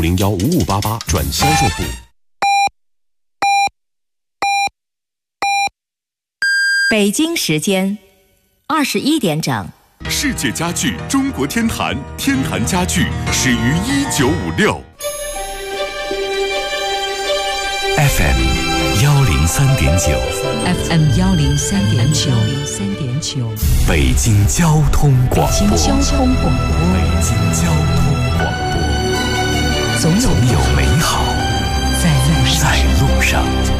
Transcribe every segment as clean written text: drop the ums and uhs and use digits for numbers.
501-5588转销售部。 北京时间21点整。 世界家具中国天坛，天坛家具始于1956。 FM 103.9 FM 103.9 北京交通广播。 北京交通广播。总有美好在路上。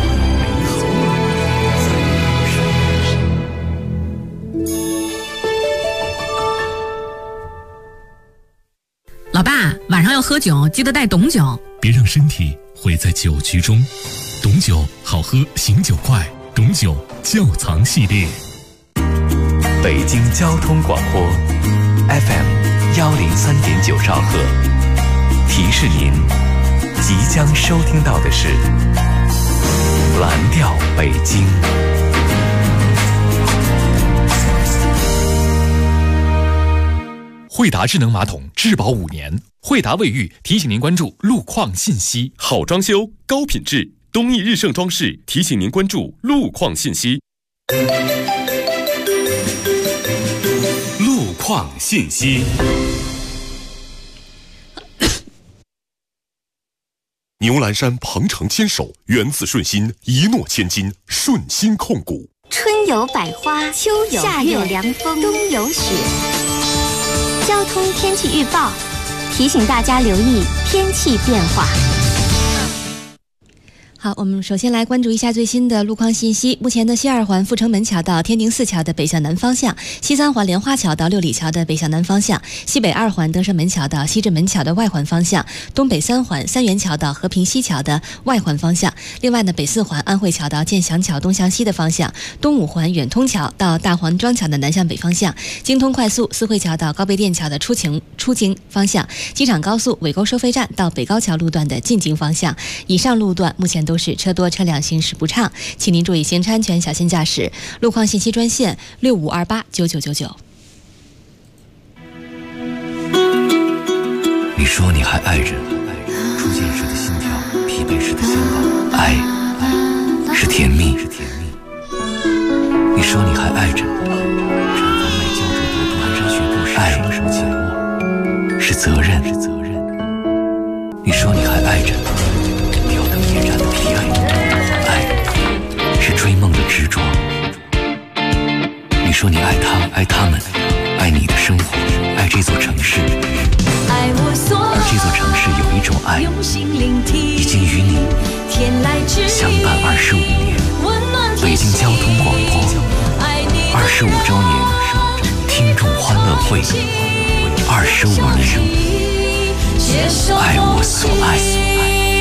老爸，晚上要喝酒，记得带董酒， 别让身体毁在酒局中。董酒好喝，醒酒快，董酒窖藏系列。 北京交通广播 FM 103.9兆赫，提示您即将收听到的是蓝调北京。 惠达智能马桶质保5年，惠达卫浴提醒您关注路况信息。 好装修，高品质，东义日盛装饰提醒您关注路况信息。路况信息。牛栏山鹏程牵手，源自顺心，一诺千金，顺心控股。 春有百花，秋有夏有凉风，冬有雪。交通天气预报提醒大家留意天气变化。 好，我们首先来关注一下最新的路况信息。目前的西二环阜成门桥到天宁寺桥的北向南方向，西三环莲花桥到六里桥的北向南方向，西北二环德胜门桥到西直门桥的外环方向，东北三环三元桥到和平西桥的外环方向。另外呢，北四环安慧桥到建祥桥东向西的方向，东五环远通桥到大黄庄桥的南向北方向，京通快速四惠桥到高碑店桥的出京方向，机场高速尾沟收费站到北高桥路段的进京方向。以上路段目前都是车多车辆行驶不畅，请您注意行车安全，小心驾驶。路况信息专线65289999。 你说你还爱着，初见时的心跳，疲惫时的心跳，爱是甜蜜。你说你还爱着，毡房外胶着朵朵蹒跚学步时，爱手紧握是责任。你说你还爱着，吊灯夜战的疲惫，爱是追梦的执着。你说你爱他，爱他们，爱你的生活，爱这座城市。而这座城市有一种爱，已经与你相伴25年。北京交通广播25周年听众欢乐会，25年，爱我所爱。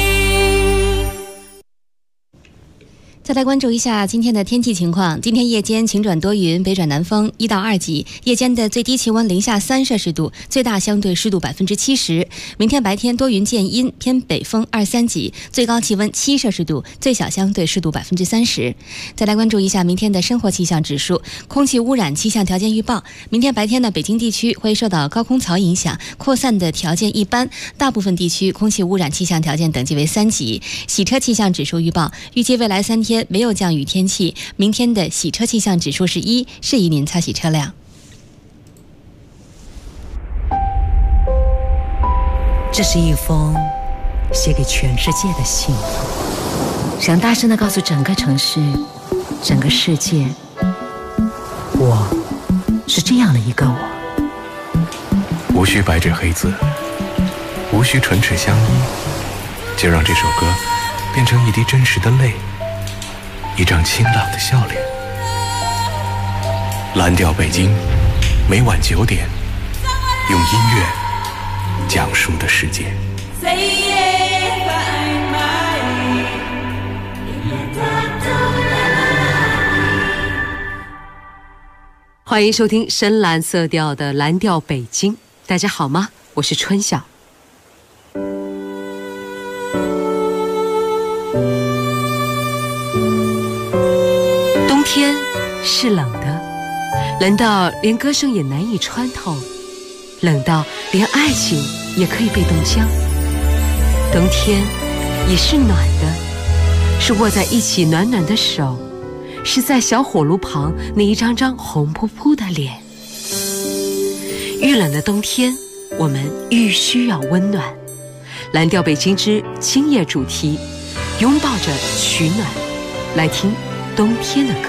再来关注一下今天的天气情况。今天夜间晴转多云，北转南风1到2级，夜间的最低气温零下3摄氏度，最大相对湿度70%。明天白天多云见阴，偏北风2、3级，最高气温7摄氏度，最小相对湿度30%。再来关注一下明天的生活气象指数。空气污染气象条件预报，明天白天呢，北京地区会受到高空槽影响，扩散的条件一般，大部分地区空气污染气象条件等级为3级。洗车气象指数预报，预计未来3天没有降雨天气，明天的洗车气象指数是1，适宜您擦洗车辆。 这是一封写给全世界的信，想大声地告诉整个城市，整个世界，我是这样的一个我。 无需白纸黑字，无需唇齿相依，就让这首歌变成一滴真实的泪，一张清朗的笑脸。蓝调北京，每晚9点，用音乐讲述的世界。 欢迎收听深蓝色调的蓝调北京。大家好吗？我是春晓。冬天是冷的，冷到连歌声也难以穿透，冷到连爱情也可以被冻僵。 冬天也是暖的，是握在一起暖暖的手，是在小火炉旁那一张张红扑扑的脸。愈冷的冬天，我们愈需要温暖。蓝调北京之今夜主题，拥抱着取暖，来听冬天的歌。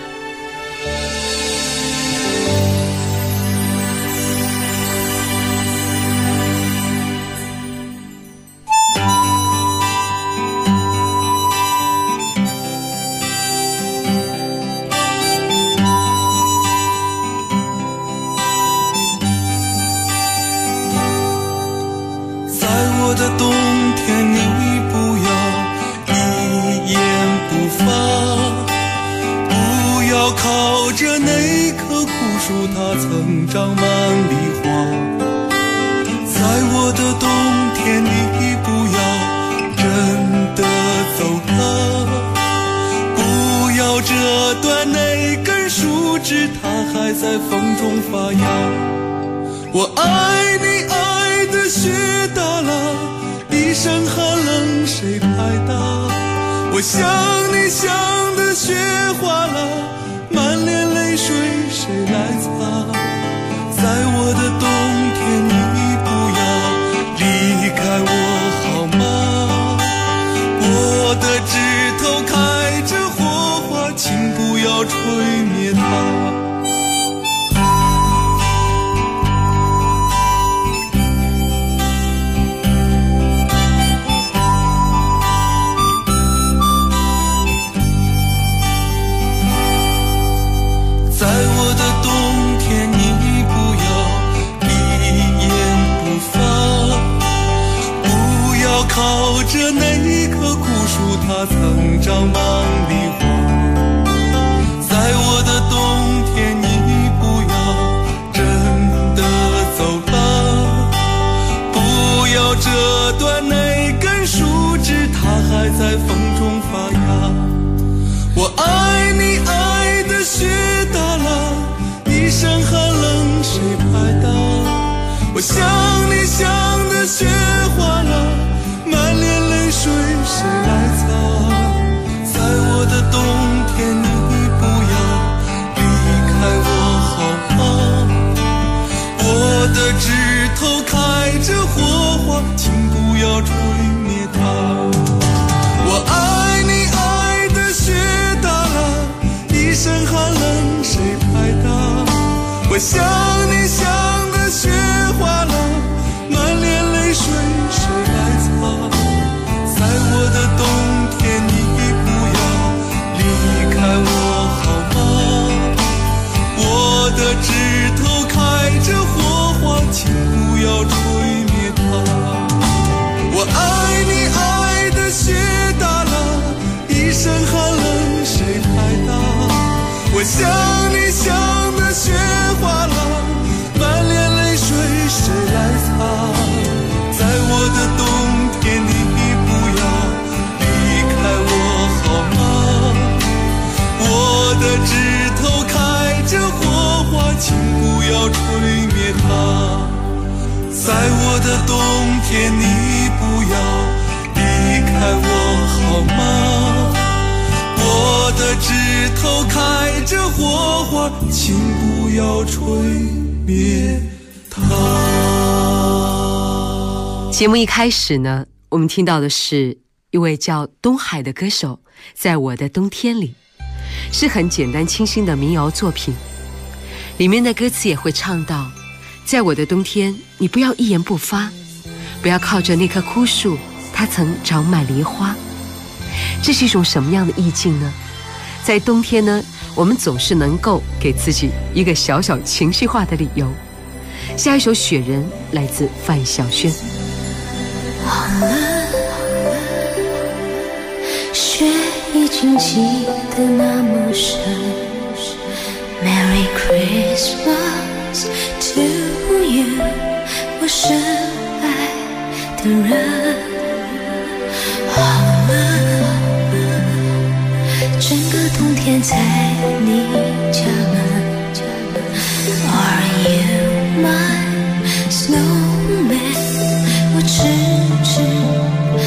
我的冬天，你不要一言不发，不要靠着那棵枯树，它曾长满梨花。在我的冬天，你不要真的走了，不要折断那根树枝，它还在风中发芽。我爱你爱的雪大了，一身寒冷谁拍打？我想你想的雪化了，满脸泪水谁来擦？在我的冬天，你不要离开我好吗？我的枝头开着火花，请不要吹灭它。靠着那棵枯树，它曾长满梨花。在我的冬天，你不要真的走了，不要折断那根树枝，它还在风中发芽。我爱你爱的雪大了，一身寒冷谁拍打？我想你想的雪化了，满脸泪水谁来擦？在我的冬天，你不要离开我好吗？我的枝头开着火花，请不要吹灭它。我爱你爱的雪大了，一身寒冷谁拍打？我想你想的雪化了，满脸泪水谁来擦？在我的冬天，你不要离开我好吗？我的枝头开着火花，请不要吹灭它。我爱你爱的雪大了，一身寒冷谁拍打？我想你想的雪化了，满脸泪水谁来擦？在我的冬天，你不要离开我好吗？我的枝头开着火花，请不要吹灭它。在我的冬天，你不要离开我好吗？我的枝头开着火花，请不要吹灭它。 节目一开始呢，我们听到的是一位叫东海的歌手在我的冬天里，是很简单清新的民谣作品。里面的歌词也会唱到，在我的冬天，你不要一言不发，不要靠着那棵枯树，它曾长满梨花。这是一种什么样的意境呢？在冬天呢，我们总是能够给自己一个小小情绪化的理由。下一首《雪人》来自范晓萱。 好了，雪已经积得那么深， Merry Christmas to you， 我深爱的人。好了，整个冬天在你家门， Are you my snowman？ 我痴痴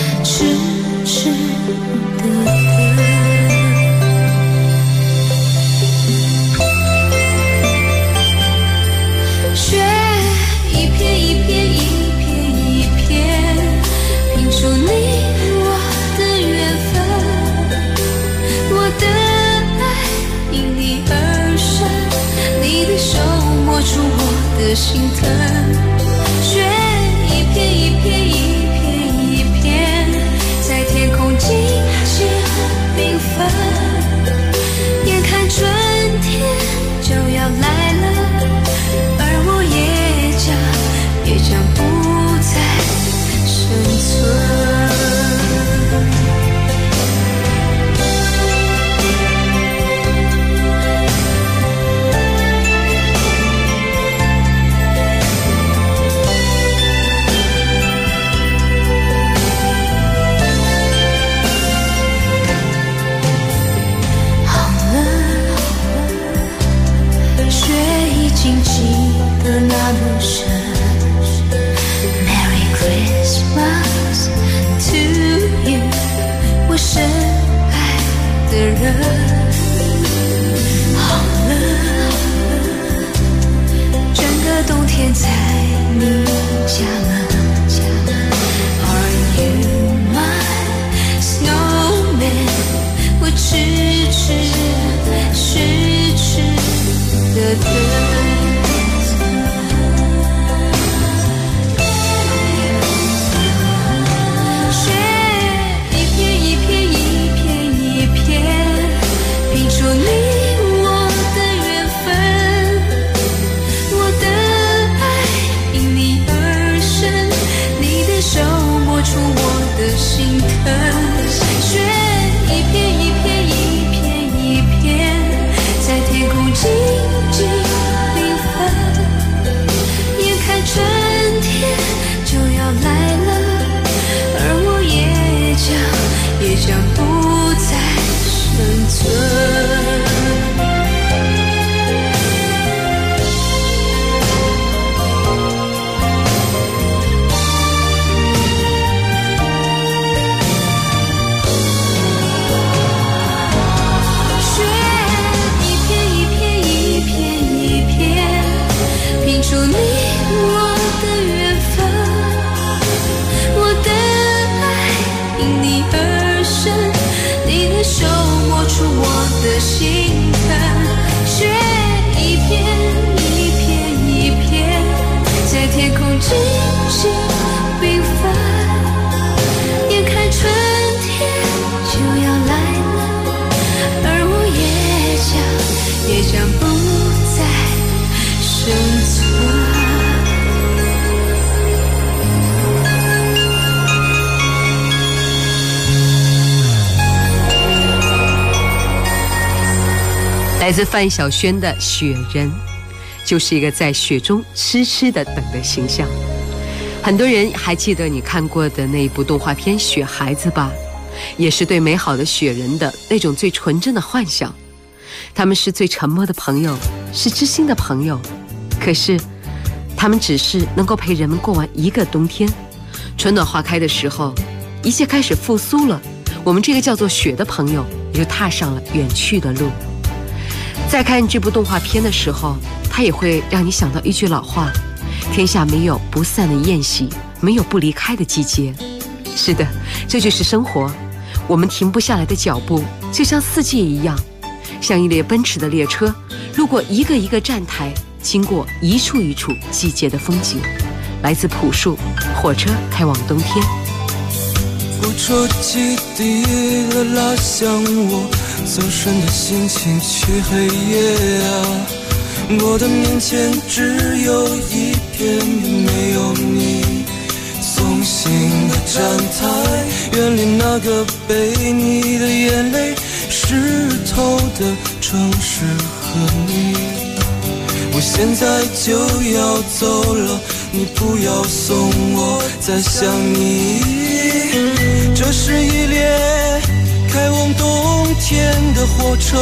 来自范晓萱的《雪人》，就是一个在雪中痴痴的等的形象。很多人还记得你看过的那一部动画片《雪孩子》吧？也是对美好的雪人的那种最纯真的幻想。他们是最沉默的朋友，是知心的朋友，可是他们只是能够陪人们过完一个冬天。春暖花开的时候，一切开始复苏了，我们这个叫做雪的朋友也就踏上了远去的路。在看这部动画片的时候，它也会让你想到一句老话：天下没有不散的宴席，没有不离开的季节。是的，这就是生活，我们停不下来的脚步，就像四季一样，像一列奔驰的列车，路过一个一个站台，经过一处一处季节的风景。来自朴树，火车开往冬天。 火车汽笛了，拉响我走神的心情去黑夜啊！我的面前只有一片没有你送行的站台，远离那个被你的眼泪湿透的城市和你。我现在就要走了，你不要送我再想你。这是一列开往冬天的火车，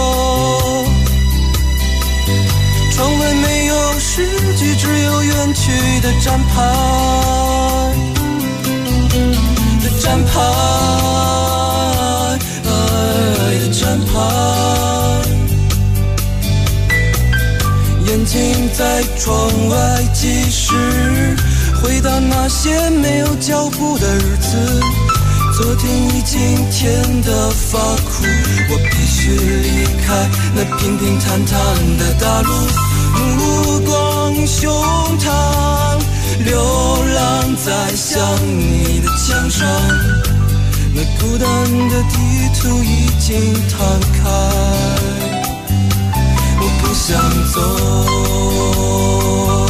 窗外没有诗句，只有远去的站牌的站牌的站牌，眼睛在窗外计时，回到那些没有脚步的日子。昨天已经甜得发苦，我必须离开那平平坦坦的大陆，目光胸膛，流浪在想你的墙上，那孤单的地图已经摊开，我不想走。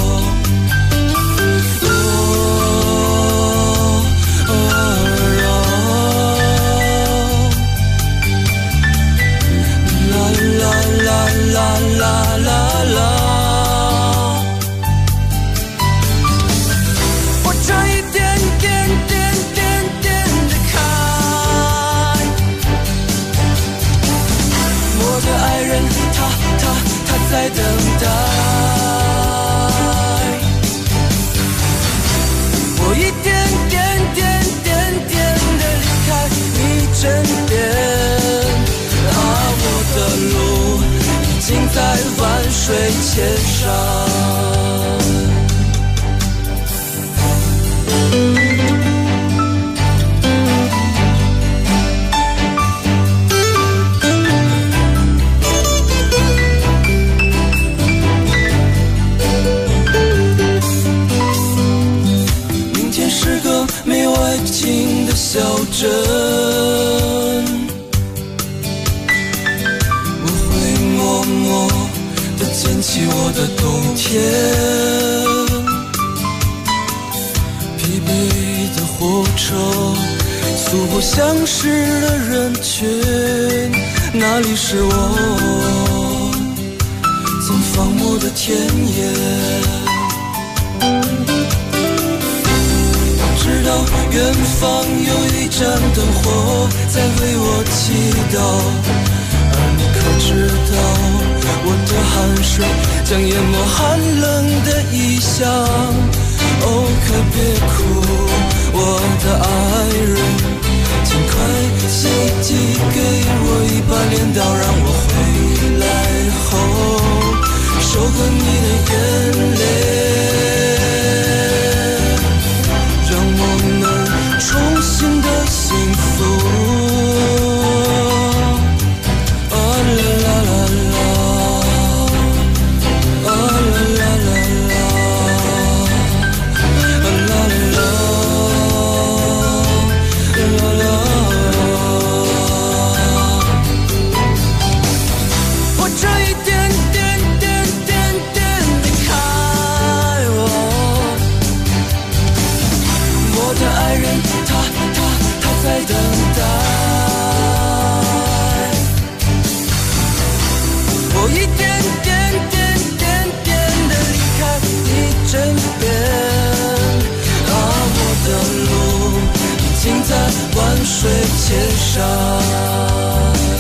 啦啦啦啦，火车一点点点点点地开，我的爱人他在等待，我一点点点点点地离开你身边，我的路已经在万水千山。明天是个没有爱情的小镇，捡起我的冬天，疲惫的火车，素不相识的人群，哪里是我曾放牧的田野？我知道远方有一盏灯火在为我祈祷，而你可知道我的汗水将淹没寒冷的异乡，哦，可别哭，我的爱人，尽快洗涤给我一把镰刀，让我回来后收割你的眼泪，让我们重新的幸福。 水千山。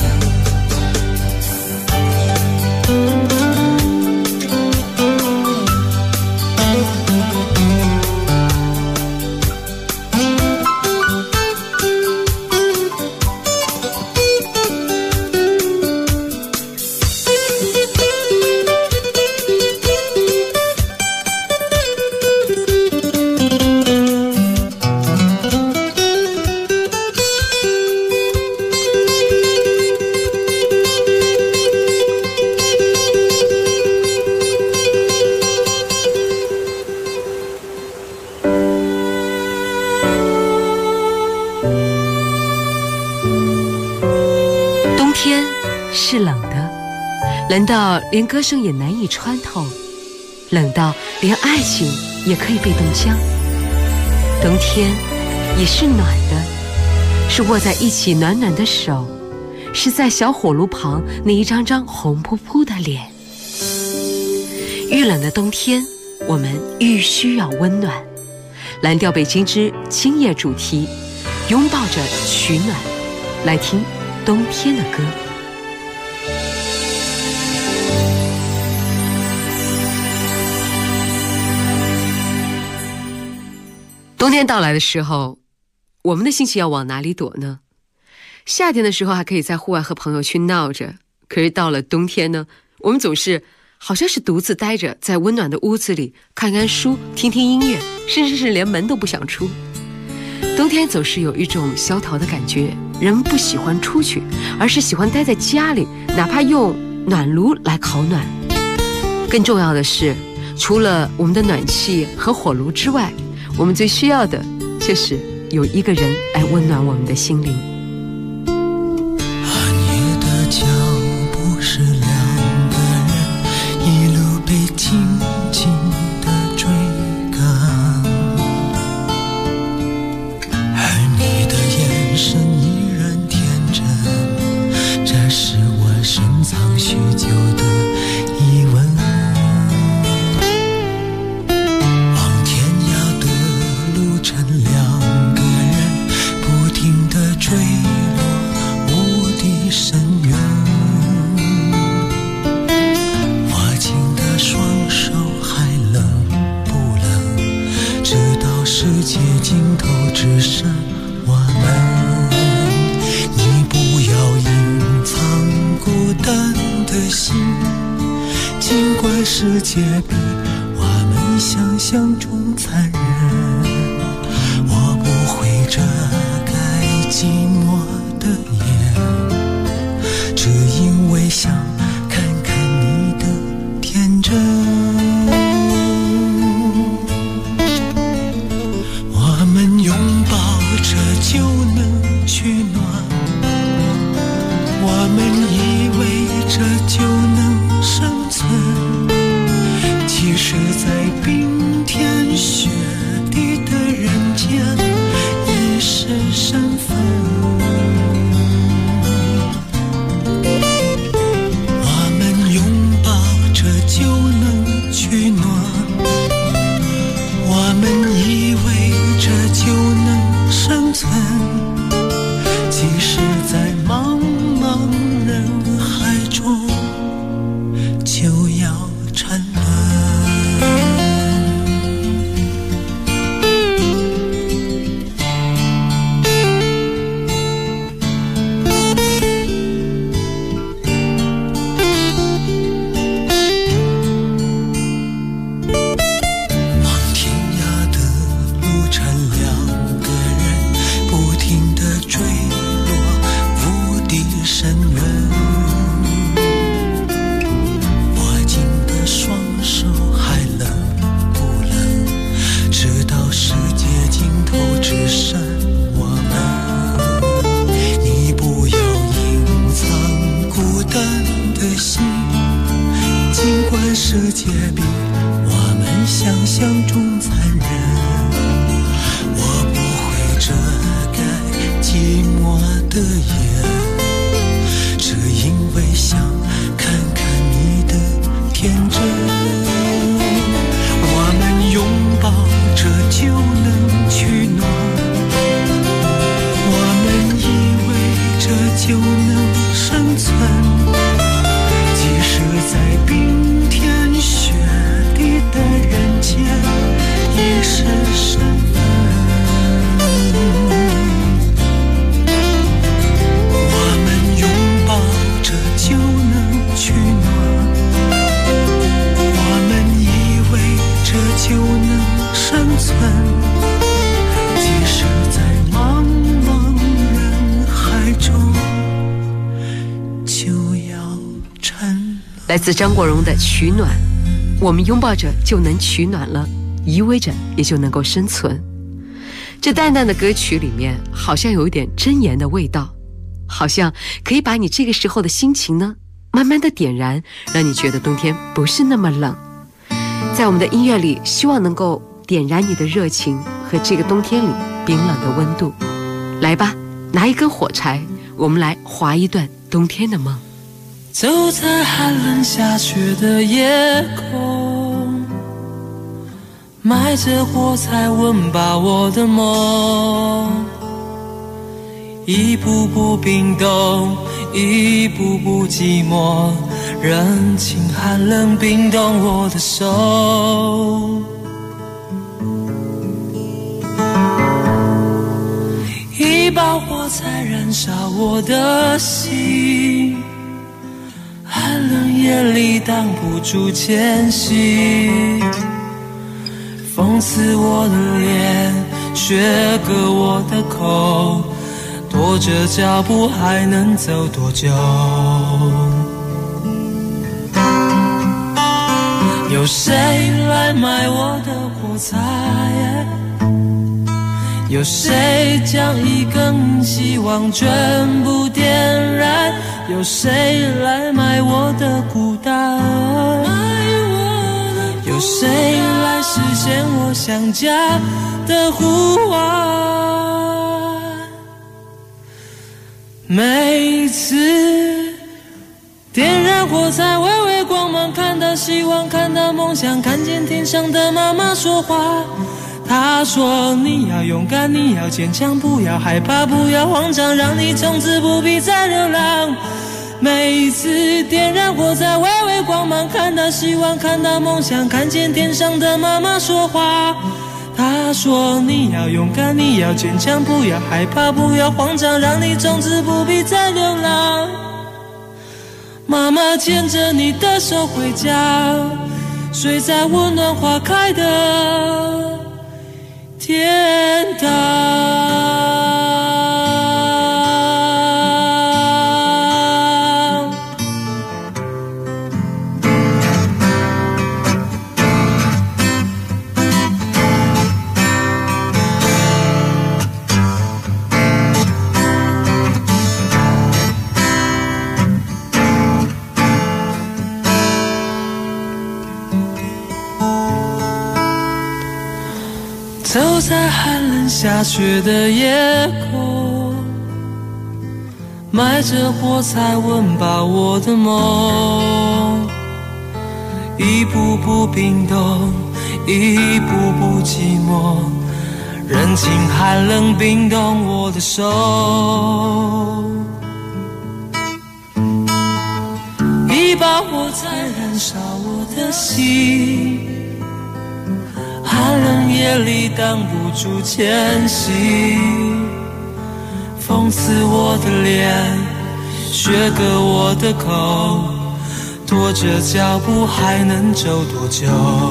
是冷的，冷到连歌声也难以穿透，冷到连爱情也可以被冻僵。冬天也是暖的，是握在一起暖暖的手，是在小火炉旁那一张张红扑扑的脸。愈冷的冬天，我们愈需要温暖。蓝调北京之今夜主题，拥抱着取暖，来听冬天的歌。冬天到来的时候，我们的心情要往哪里躲呢？夏天的时候还可以在户外和朋友去闹着，可是到了冬天呢，我们总是好像是独自待着，在温暖的屋子里看看书，听听音乐，甚至是连门都不想出。冬天总是有一种萧条的感觉，人们不喜欢出去，而是喜欢待在家里，哪怕用暖炉来烤暖。更重要的是，除了我们的暖气和火炉之外，我们最需要的就是有一个人来温暖我们的心灵。 暗夜的脚步是两个人一路被紧紧的追赶，而你的眼神依然天真，这是我深藏许久的疑问。坠落无底深渊，握紧的双手还冷不冷？直到世界尽头只剩我们。你不要隐藏孤单的心，尽管世界比我们想象中残忍，我不会遮寂寞的眼，只因为想看看你的天真。我们拥抱着就能取暖，我们依偎着就能生存，其实在冰天雪地的人间已是身份。我们拥抱着就能取暖，我们依偎着就能生存，即使在茫茫人海中就要沉沦。世界比我们想象中残忍，我不会遮盖寂寞的眼，只因为想看看你的天真。我们拥抱着就能取暖，我们就能生存，即使在冰天雪地的人间也是身份。我们拥抱着就能取暖，我们依偎着就能生存，即使在茫茫人海中就要沉。 来自张国荣的《取暖》，我们拥抱着就能取暖了，依偎着也就能够生存。这淡淡的歌曲里面好像有一点箴言的味道，好像可以把你这个时候的心情呢慢慢的点燃，让你觉得冬天不是那么冷。在我们的音乐里，希望能够点燃你的热情和这个冬天里冰冷的温度。来吧，拿一根火柴，我们来划一段冬天的梦。 走在寒冷下雪的夜空，埋着火柴温饱我的梦，一步步冰冻，一步步寂寞，人情寒冷冰冻我的手。一把火柴燃烧我的心，寒冷夜里挡不住前行，风刺我的脸，雪割我的口，拖着脚步还能走多久？有谁来买我的火柴？有谁将一根希望全部点燃？有谁来买我的孤单？有谁来实现我想家的呼唤？每次点燃火柴，微微光芒，看到希望，看到梦想，看见天上的妈妈说话。她说你要勇敢，你要坚强，不要害怕，不要慌张，让你从此不必再流浪。每一次点燃火柴，微微光芒，看到希望，看到梦想，看见天上的妈妈说话。她说你要勇敢，你要坚强，不要害怕，不要慌张，让你从此不必再流浪。妈妈牵着你的手回家，睡在温暖花开的天堂。走在寒冷下雪的夜空，埋着火柴温饱我的梦，一步步冰冻，一步步寂寞，人情寒冷冰冻我的手。一把火柴燃烧我的心，寒冷夜里挡不住前行，风刺我的脸，雪割我的口，拖着脚步还能走多久？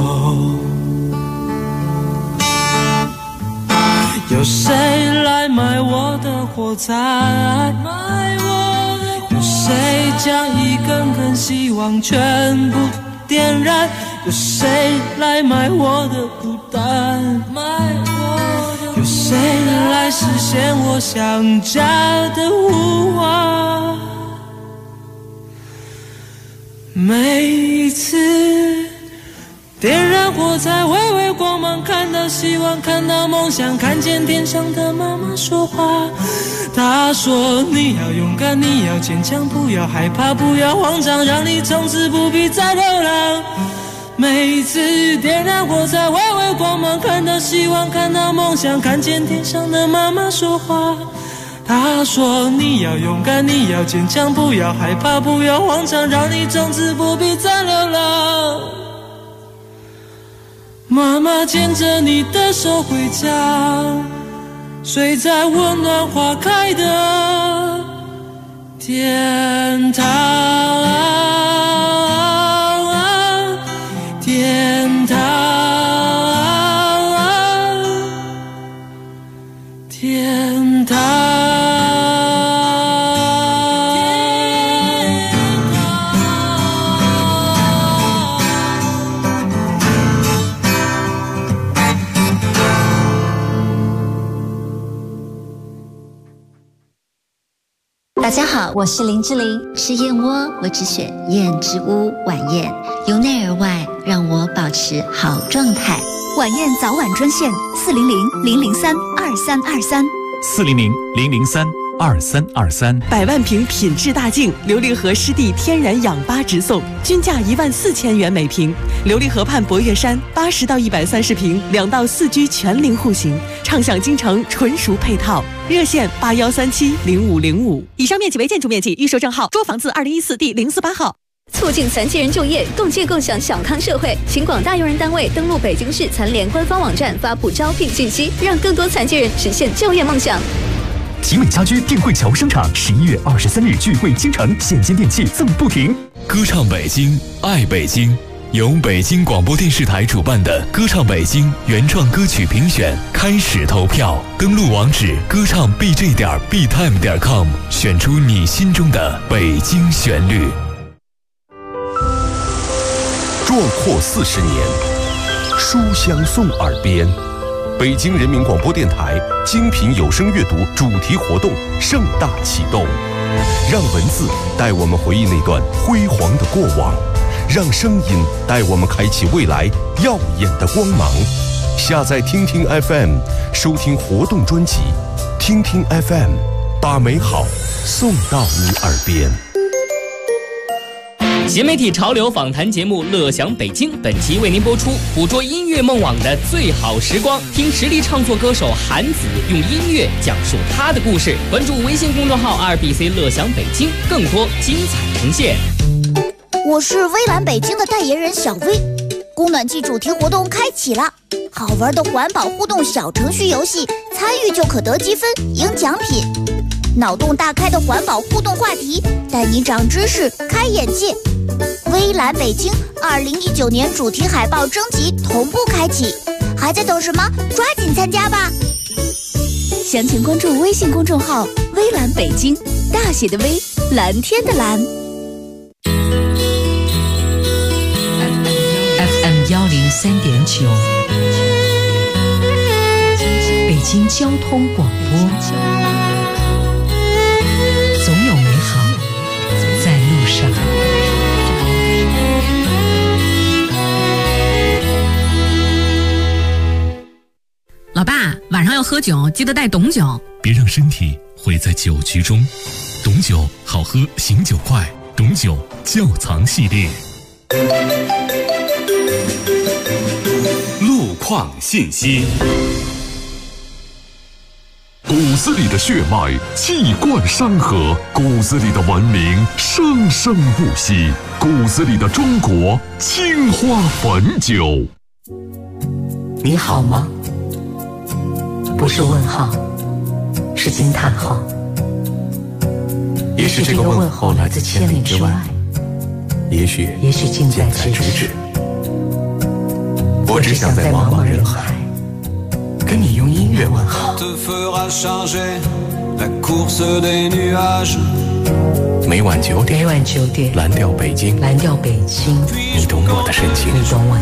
有谁来买我的火柴？有谁将一根根希望全部点燃？有谁来买我的孤单？有谁来实现我想家的呼唤？每一次点燃火柴，微微光芒，看到希望，看到梦想，看见天上的妈妈说话。她说你要勇敢，你要坚强，不要害怕，不要慌张，让你从此不必再流浪。每一次点燃火柴，微微光芒，看到希望，看到梦想，看见天上的妈妈说话。 他说你要勇敢，你要坚强，不要害怕，不要慌张，让你从此不必再流浪。妈妈牵着你的手回家，睡在温暖花开的天堂，天堂，天堂。 大家好，我是林志玲，吃燕窝我只选燕之屋晚宴，由内而外让我保持好状态。 晚宴早晚专线400-003-2323 400-003-2323。 100万瓶品质大净琉璃河湿地天然氧吧直送，均价14000元每瓶。琉璃河畔博悦山80到130平，2到4居全龄户型，畅享京城纯熟配套。热线81370505。以上面积为建筑面积，预售证号捉房字2014第048号。 促进残疾人就业，共建共享小康社会，请广大用人单位登录北京市残联官方网站发布招聘信息，让更多残疾人实现就业梦想。 奇美家居定慧桥商场11月23日聚会倾城，现金电器赠不停。 歌唱北京，爱北京，由北京广播电视台主办的歌唱北京原创歌曲评选开始投票，登录网址歌唱 bj.btime.com， 选出你心中的北京旋律。 壮阔40年，书香送耳边。北京人民广播电台精品有声阅读主题活动盛大启动，让文字带我们回忆那段辉煌的过往，让声音带我们开启未来耀眼的光芒。下载听听 FM， 收听活动专辑，听听 FM， 把美好送到你耳边。 新媒体潮流访谈节目《乐享北京》本期为您播出，捕捉音乐梦网的最好时光，听实力唱作歌手韩子用音乐讲述他的故事。关注微信公众号2BC 乐享北京，更多精彩呈现。 我是微蓝北京的代言人小薇，供暖季主题活动开启了，好玩的环保互动小程序游戏，参与就可得积分赢奖品。脑洞大开的环保互动话题，带你长知识开眼界。微蓝北京2019年主题海报征集同步开启，还在等什么？抓紧参加吧！ 详情关注微信公众号微蓝北京，大写的微，蓝天的蓝。 FM 103.9，北京交通广播。总有美好在路上。 老爸，晚上要喝酒，记得带董酒。 别让身体毁在酒局中。董酒好喝，醒酒快。董酒窖藏系列。 路况信息。 骨子里的血脉气贯山河，骨子里的文明生生不息，骨子里的中国青花汾酒。 你好吗？不是问号，是惊叹号。 也许这个问候来自千里之外，也许近在咫尺。我只想在茫茫人海跟你用音乐问好。每晚9点，蓝调北京，你懂我的深情，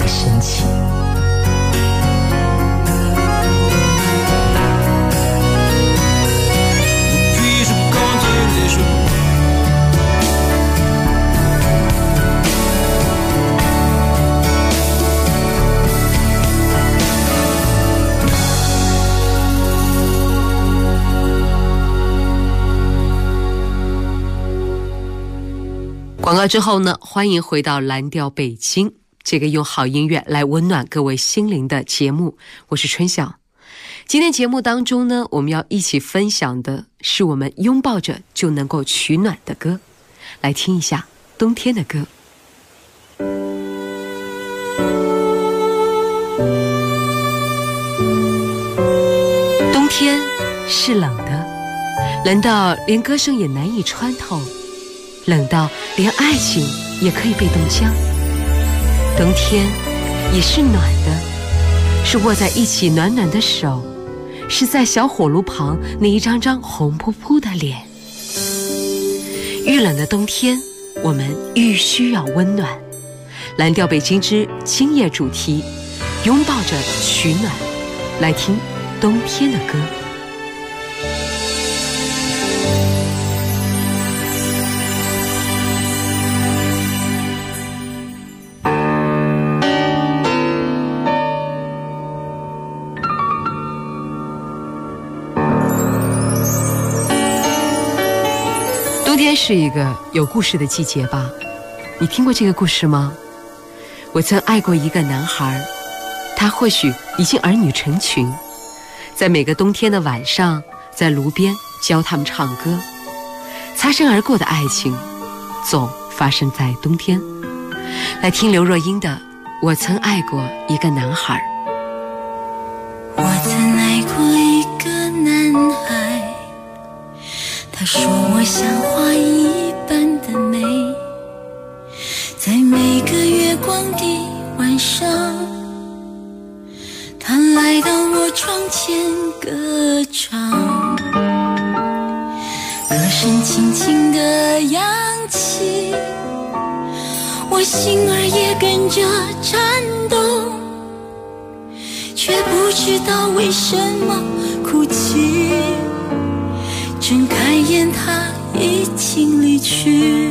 广告之后呢，欢迎回到蓝调北京，这个用好音乐来温暖各位心灵的节目，我是春晓。 今天节目当中呢，我们要一起分享的是我们拥抱着就能够取暖的歌，来听一下冬天的歌。冬天是冷的，冷到连歌声也难以穿透，冷到连爱情也可以被冻僵。冬天也是暖的，是握在一起暖暖的手，是在小火炉旁那一张张红扑扑的脸。愈冷的冬天，我们愈需要温暖。蓝调北京之今夜主题，拥抱着取暖，来听冬天的歌。冬天是一个有故事的季节吧？你听过这个故事吗？我曾爱过一个男孩，他或许已经儿女成群，在每个冬天的晚上，在炉边教他们唱歌。擦身而过的爱情，总发生在冬天。来听刘若英的《我曾爱过一个男孩》。 我曾爱过一个男孩，他说我像花一般的美，在每个月光的晚上，他来到我窗前歌唱，歌声轻轻地扬起，我心儿也跟着颤动，却不知道为什么哭泣，睁开眼他已经离去。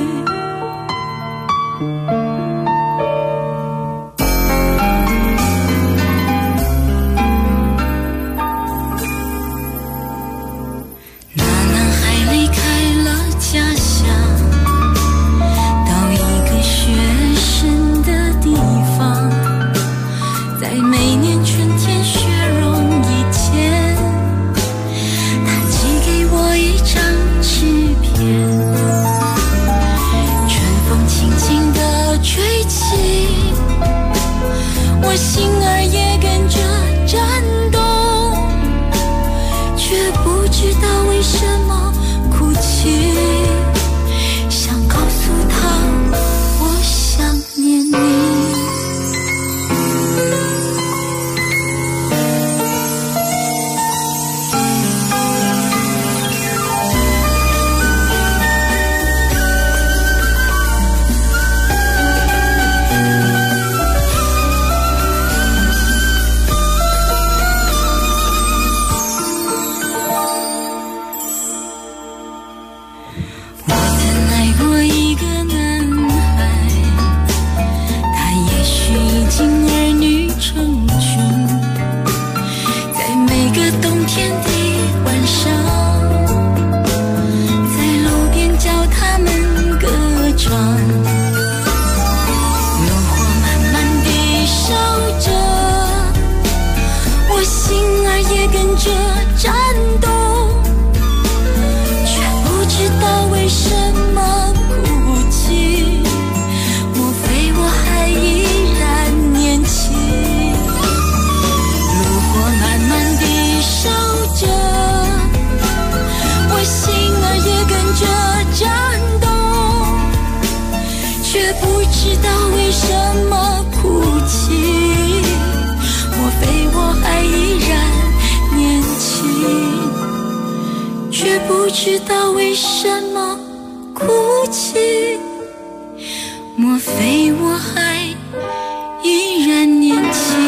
不知道为什么哭泣，莫非我还依然年轻？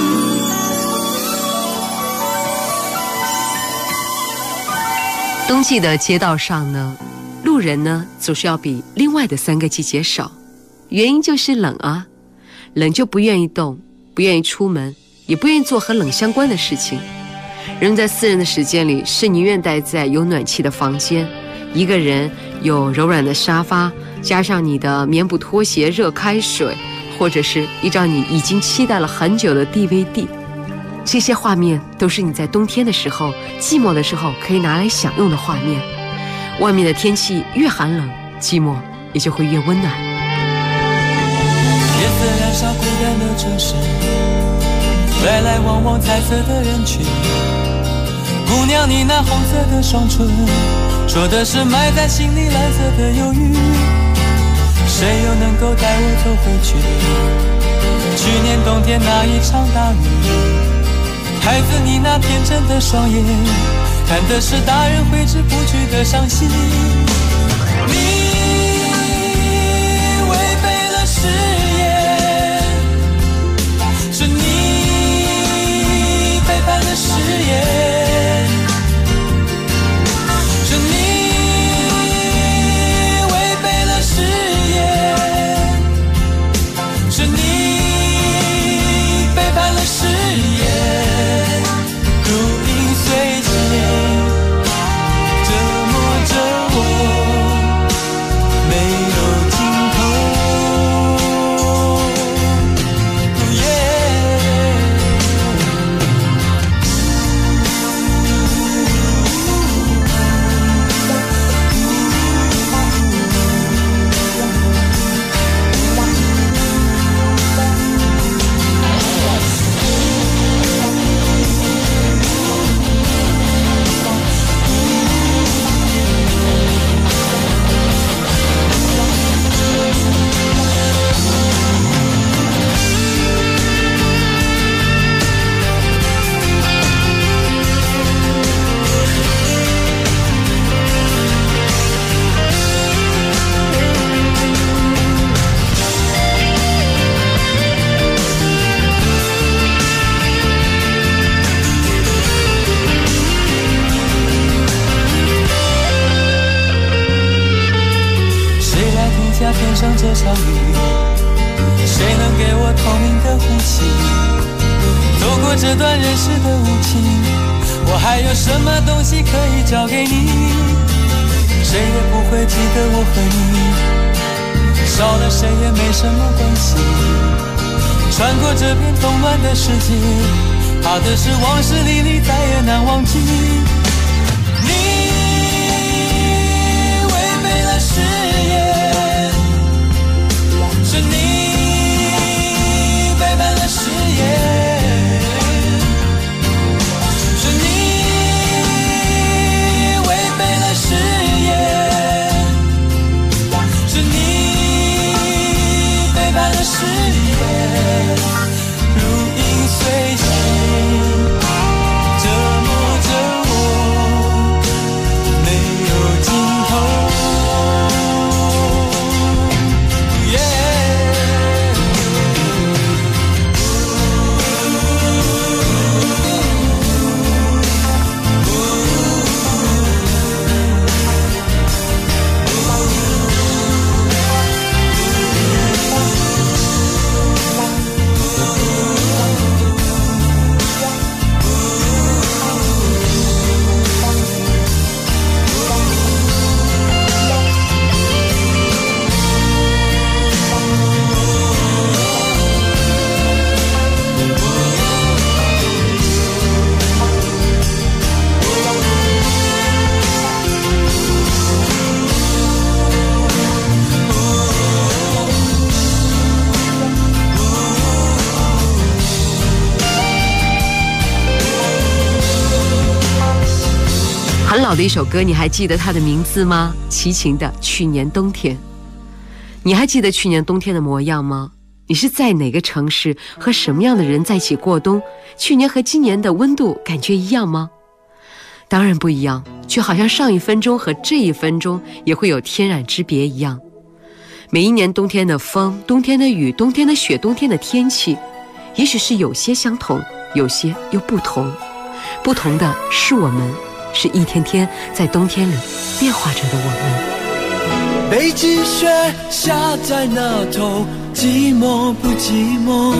冬季的街道上呢，路人呢总是要比另外的3个季节少，原因就是冷啊，冷就不愿意动，不愿意出门，也不愿意做和冷相关的事情。人们在私人的时间里是宁愿待在有暖气的房间，一个人有柔软的沙发，加上你的棉布拖鞋、热开水，或者是依照你已经期待了很久的 DVD。 这些画面都是你在冬天的时候、寂寞的时候可以拿来享用的画面。外面的天气越寒冷，寂寞也就会越温暖。 夜色燃烧孤单的城市，来来往往彩色的人群，姑娘你那红色的双唇，说的是埋在心里蓝色的忧郁，谁又能够带我走回去去年冬天那一场大雨？孩子你那天真的双眼，看的是大人挥之不去的伤心。你违背了誓言，是你背叛了誓言，是你违背了誓言，是你背叛了誓言。如影随形，折磨着我，没有尽天上这场雨，谁能给我透明的呼吸？走过这段人世的无情，我还有什么东西可以交给你？谁也不会记得我和你，少了谁也没什么关系。穿过这片动乱的世界，怕的是往事历历再也难忘记。你违背了誓言，是你背叛了誓言，是你违背了誓言，是你背叛了誓言，如影随形，折磨着我，没有尽头。 很老的一首歌，你还记得它的名字吗？齐秦的《去年冬天》。你还记得去年冬天的模样吗？你是在哪个城市和什么样的人在一起过冬？去年和今年的温度感觉一样吗？当然不一样，就好像上一分钟和这一分钟也会有天壤之别一样。每一年冬天的风、冬天的雨、冬天的雪、冬天的天气，也许是有些相同，有些又不同。不同的是我们，是一天天在冬天里变化着的我们。 北极雪下在那头，寂寞不寂寞？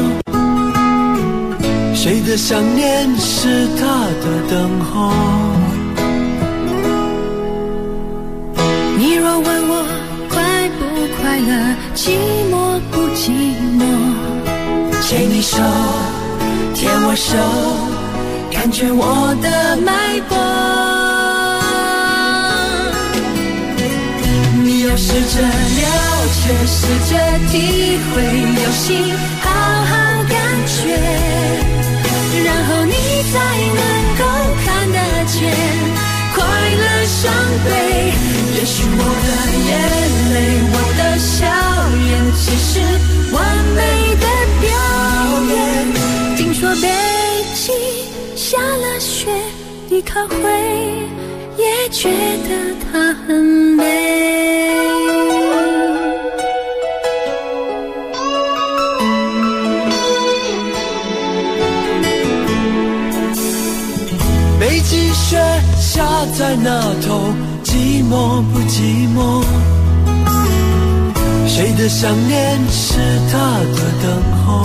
谁的想念是他的等候？ 你若问我快不快乐，寂寞不寂寞？ 牵你手，牵我手， 感觉我的脉搏。你要试着了解，试着体会，有心好好感觉，然后你才能够看得见快乐伤悲。也许我的眼泪，我的笑颜，只是完美的表演。听说北京下了雪，你可会也觉得它很美？ 北极雪下在那头，寂寞不寂寞？谁的想念是他的等候？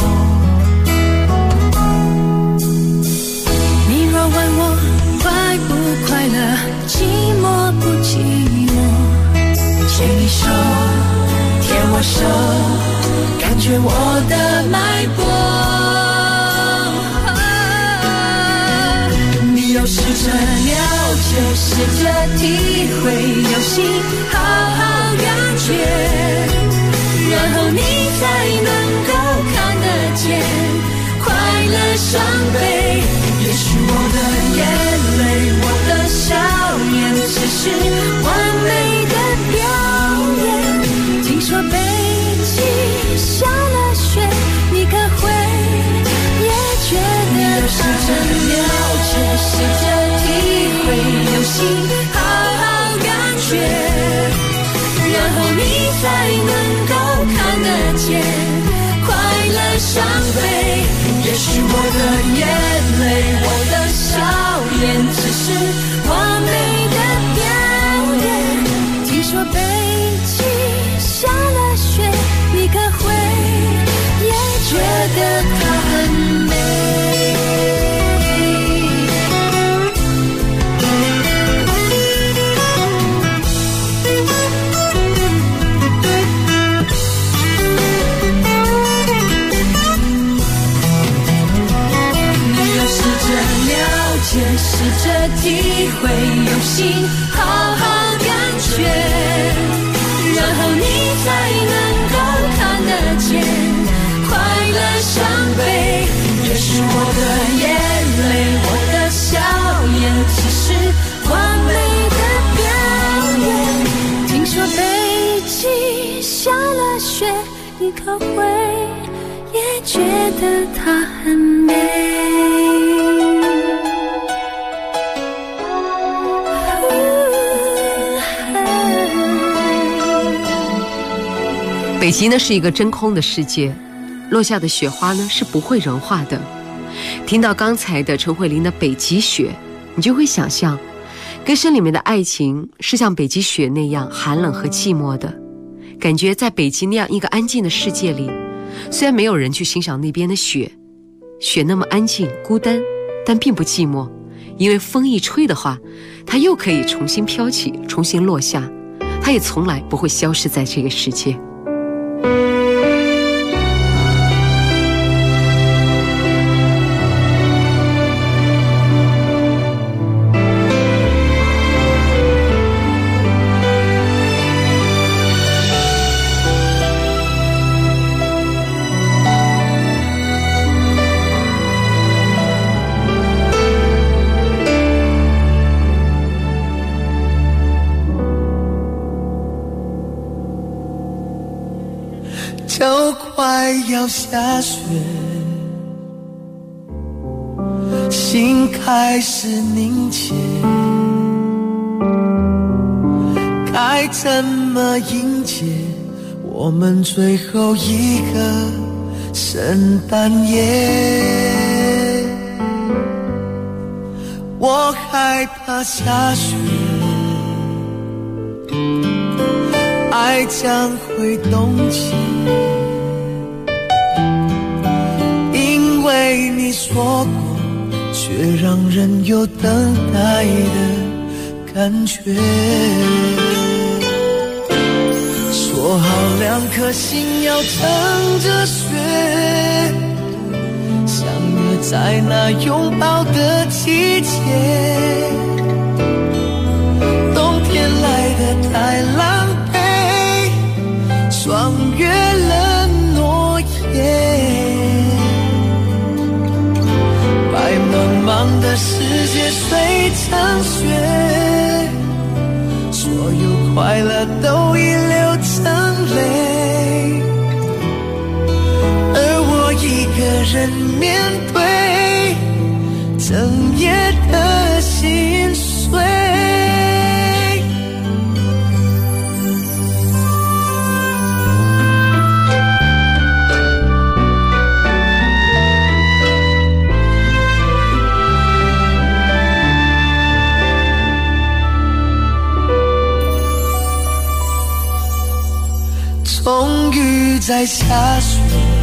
你若问我快不快乐，寂寞不寂寞？牵你手，牵我手，感觉我的脉搏。你要试着了解，试着体会，有心好好感觉，然后你才能够看得见快乐伤悲。也许我的眼泪，我的笑颜，只是完美的表演。听说北极下了雪，你可会也觉得它很了解，试着体会，有心好好感觉，然后你才能够看得见快乐伤悲。也许我的眼泪，我的笑颜，只是完美的表演。听说北极下了雪，你可会也觉得它很美？试着体会，有心好好感觉，然后你才能够看得见快乐伤悲。也许我的眼泪，我的笑颜，只是完美的表演。听说北极下了雪，你可会也觉得它很美？ 北极呢是一个真空的世界，落下的雪花呢是不会融化的。听到刚才的陈慧琳的《北极雪》，你就会想象歌声里面的爱情是像北极雪那样寒冷和寂寞的感觉。在北极那样一个安静的世界里，虽然没有人去欣赏那边的雪，雪那么安静孤单，但并不寂寞，因为风一吹的话，它又可以重新飘起，重新落下，它也从来不会消失在这个世界。 就快要下雪，心开始凝结，该怎么迎接我们最后一个圣诞夜？我害怕下雪，爱将会冻结，因为你说过，却让人有等待的感觉。说好2颗心要撑着雪，想念在那拥抱的季节，冬天来得太狼狈，霜越了诺言，白茫茫的世界碎成雪，所有快乐都已流成泪，而我一个人面对整夜的心碎。终于在下雪，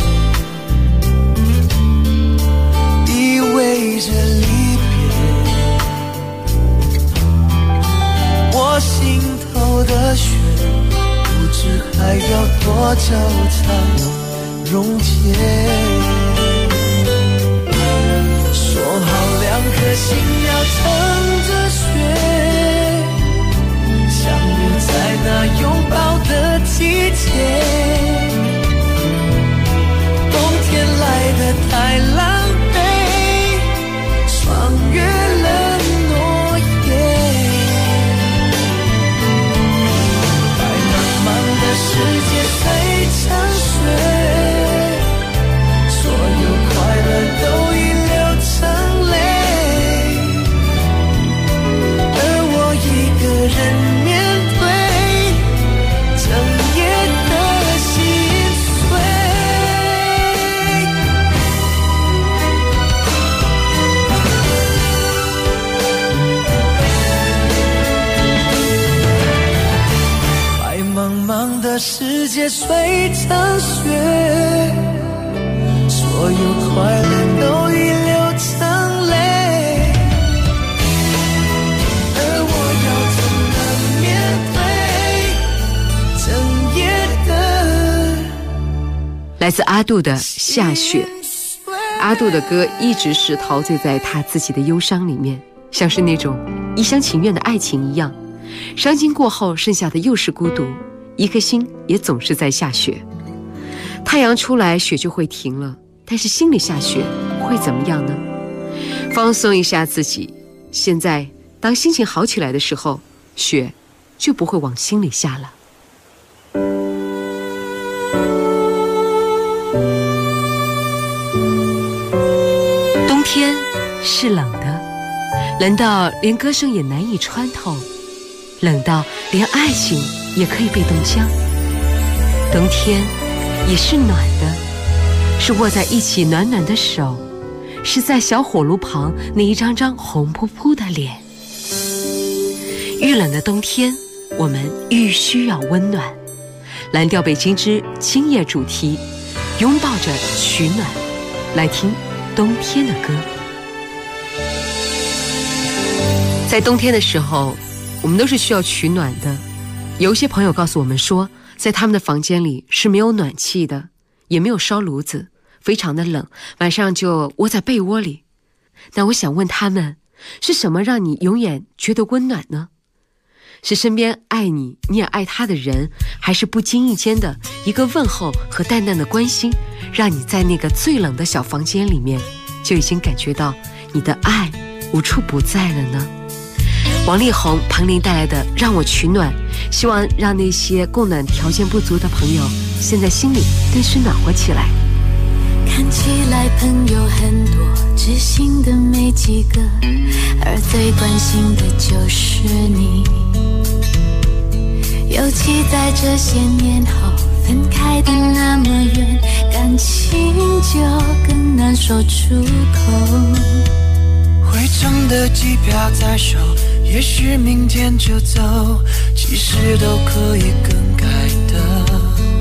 意味着离别，我心头的雪不知还要多久才溶解，说好两颗心要撑着雪，相约在那拥抱的季节，冬天来得太狼狈，霜越了诺言，白茫茫的世界碎成雪，所有快乐都已流成泪，而我一个人面对整夜的心碎。白茫茫的世界碎成雪，所有快乐都已流成泪，而我要怎么面对整夜的。 来自阿杜的《下雪》。阿杜的歌一直是陶醉在他自己的忧伤里面，像是那种一厢情愿的爱情一样，伤心过后剩下的又是孤独，一颗心也总是在下雪。太阳出来雪就会停了，但是心里下雪会怎么样呢？放松一下自己，现在当心情好起来的时候，雪就不会往心里下了。冬天是冷的，冷到连歌声也难以穿透，冷到连爱情也可以被冻僵。冬天也是暖的，是握在一起暖暖的手，是在小火炉旁那一张张红扑扑的脸。愈冷的冬天，我们愈需要温暖。蓝调北京之今夜主题，拥抱着取暖，来听冬天的歌。在冬天的时候，我们都是需要取暖的。有一些朋友告诉我们说，在他们的房间里是没有暖气的，也没有烧炉子，非常的冷，晚上就窝在被窝里。那我想问他们，是什么让你永远觉得温暖呢？是身边爱你，你也爱他的人，还是不经意间的一个问候和淡淡的关心，让你在那个最冷的小房间里面，就已经感觉到你的爱无处不在了呢？王力宏、彭羚带来的《让我取暖》，希望让那些供暖条件不足的朋友，现在心里顿时暖和起来。 看起来朋友很多，知心的没几个，而最关心的就是你。尤其在这些年后，分开的那么远，感情就更难说出口。 回程的机票在手，也许明天就走，其实都可以更改的。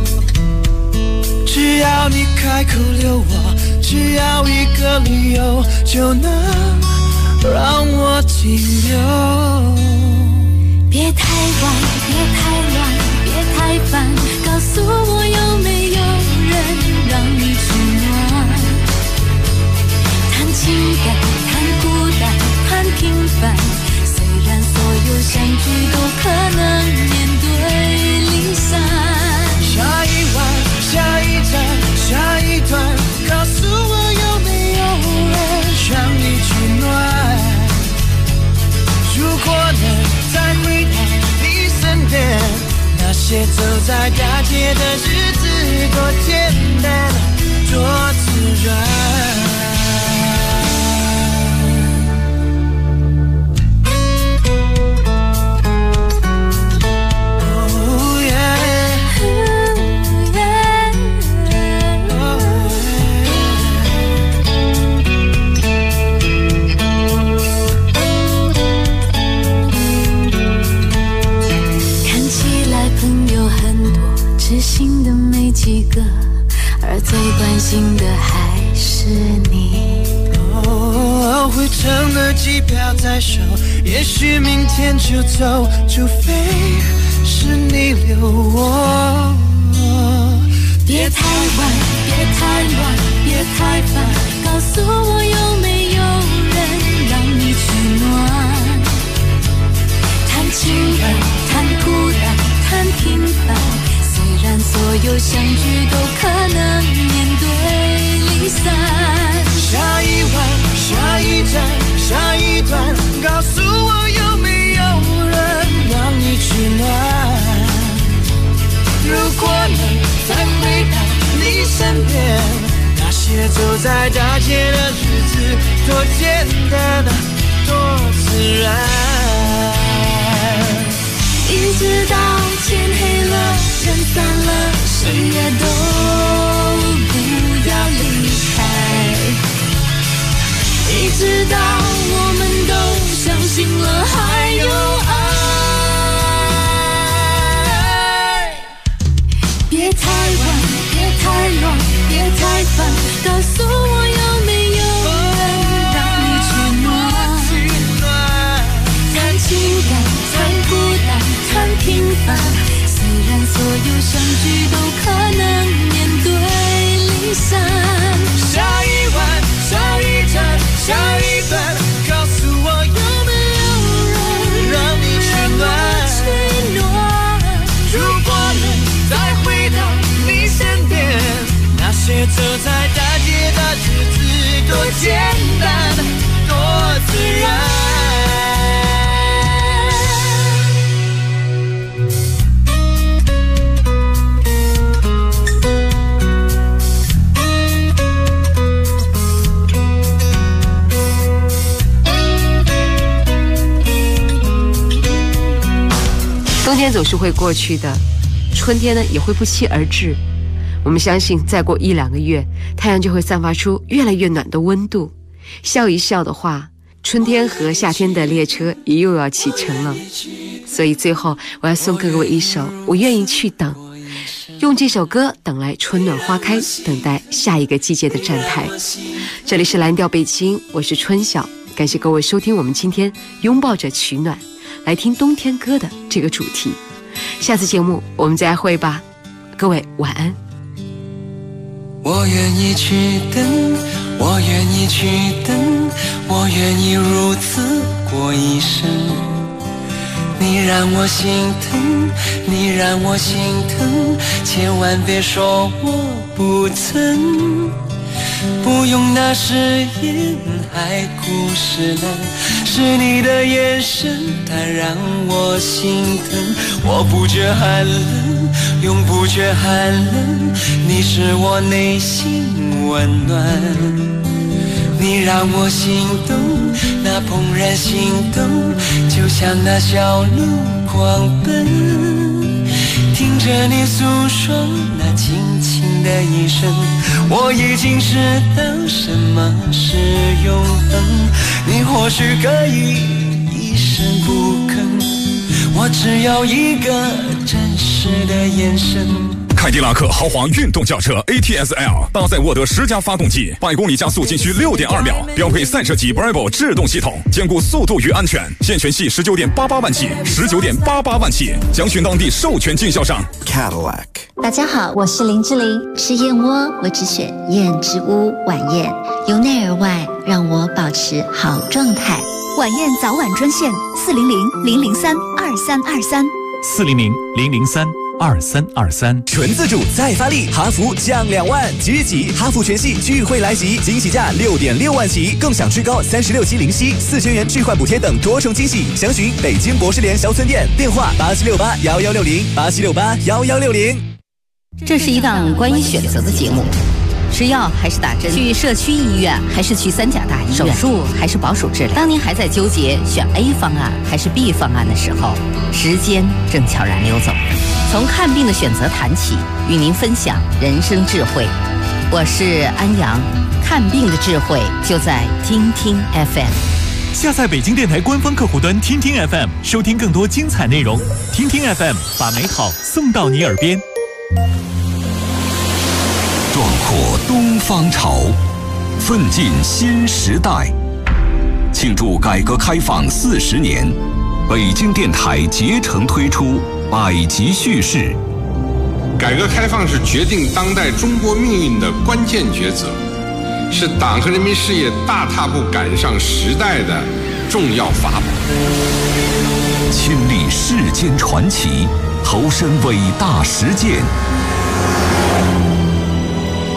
只要你开口留我，只要一个理由，就能让我停留。 别太晚，别太乱，别太烦，告诉我有没有人让你取暖。谈情感，谈孤单，谈平凡。虽然所有相聚都可能面对离散。 下一晚，下一站，下一段，告诉我有没有人让你取暖？如果能再回到你身边，那些走在大街的日子多简单，多自然。 知心的没几个，而最关心的还是你。 回程的机票在手，也许明天就走，除非是你留我。 别太晚，别太乱，别太烦，告诉我有没有人让你取暖？谈情感，谈孤单，谈平凡。虽然所有相聚都可能面对离散。 下一晚，下一站，下一段，告诉我有没有人让你取暖？如果能再回到你身边，那些走在大街的日子多简单，多自然。 一直到天黑了，人散了，谁也都不要离开。一直到我们都相信了还有爱。别太晚，别太乱，别太烦，告诉我有没有人让你取暖？谈情感，谈孤单，谈平凡。虽然所有相聚都可能面对离散。 下一晚，下一站，下一段，告诉我有没有人让你取暖？如果能再回到你身边，那些走在大街的日子多简单，多自然。 冬天总是会过去的，春天呢也会不期而至。我们相信再过1-2个月，太阳就会散发出越来越暖的温度。笑一笑的话，春天和夏天的列车也又要启程了。所以最后我要送各位一首《我愿意去等》，用这首歌等来春暖花开，等待下一个季节的站台。这里是蓝调北京，我是春晓，感谢各位收听我们今天拥抱着取暖来听冬天歌的这个主题。下次节目我们再会吧，各位晚安。 我愿意去等，我愿意去等，我愿意如此过一生。你让我心疼，你让我心疼，千万别说我不曾。不用那誓言海枯石烂，是你的眼神它让我心疼。我不觉寒冷，永不觉寒冷，你是我内心温暖。你让我心动，那怦然心动，就像那小鹿狂奔。听着你诉说那轻轻的一声，我已经知道什么是永恒。你或许可以一声不吭，我只要一个真实的眼神。 凯迪拉克豪华运动轿车 ATS-L 搭载沃德10加发动机，100公里加速仅需6.2秒，标配散射级 Bravo 制动系统，兼顾速度与安全。现权系19.88万起，19.88万起，详询当地授权经销商。 Cadillac。 大家好，我是林志玲，吃燕窝我只选燕之屋晚宴，由内而外让我保持好状态。 晚宴早晚专线400-003-2323。 400-003-2323。 纯自主再发力，哈弗降2万，即日起哈弗全系钜惠来袭，惊喜价6.6万起，更享最高36期零息，4000元置换补贴等多重惊喜。详询北京博士联销村店，电话87681160，87681160。 这是一档关于选择的节目，吃药还是打针，去社区医院还是去3甲大医院，手术还是保守治疗。当您还在纠结选 A 方案还是 B 方案的时候，时间正悄然溜走。从看病的选择谈起，与您分享人生智慧。我是安阳，看病的智慧就在听听 FM。 下载北京电台官方客户端听听 FM， 收听更多精彩内容。听听 FM， 把美好送到你耳边。 壮阔东方潮，奋进新时代。庆祝改革开放40年，北京电台竭诚推出百集叙事。 改革开放是决定当代中国命运的关键抉择，是党和人民事业大踏步赶上时代的重要法宝。 亲历世间传奇，投身伟大实践，